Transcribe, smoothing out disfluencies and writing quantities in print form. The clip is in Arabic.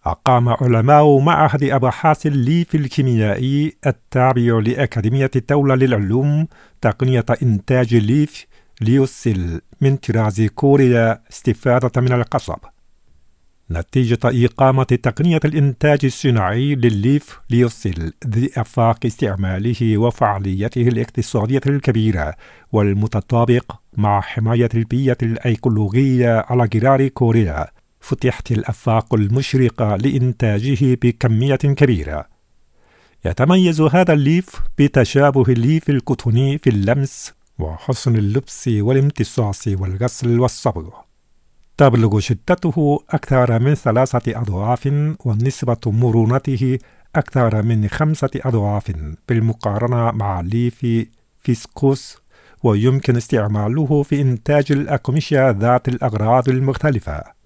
أقام علماء معهد أبحاث الليف الكيميائي التابع لأكاديمية الدولة للعلوم تقنية إنتاج الليف ليوسيل من طراز كوريا استفادة من القصب. نتيجة إقامة تقنية الإنتاج الصناعي للليف ليوسيل ذي آفاق استعماله وفعاليته الاقتصادية الكبيرة والمتطابق مع حماية البيئة الأيكولوجية على جرار كوريا، فتحت الآفاق المشرقة لإنتاجه بكمية كبيرة. يتميز هذا الليف بتشابه الليف القطني في اللمس وحسن اللبس والامتصاص والغسل والصبغ. تبلغ شدته أكثر من 3 أضعاف ونسبة مرونته أكثر من 5 أضعاف بالمقارنة مع الليف فيسكوس، ويمكن استعماله في إنتاج الأقمشة ذات الأغراض المختلفة.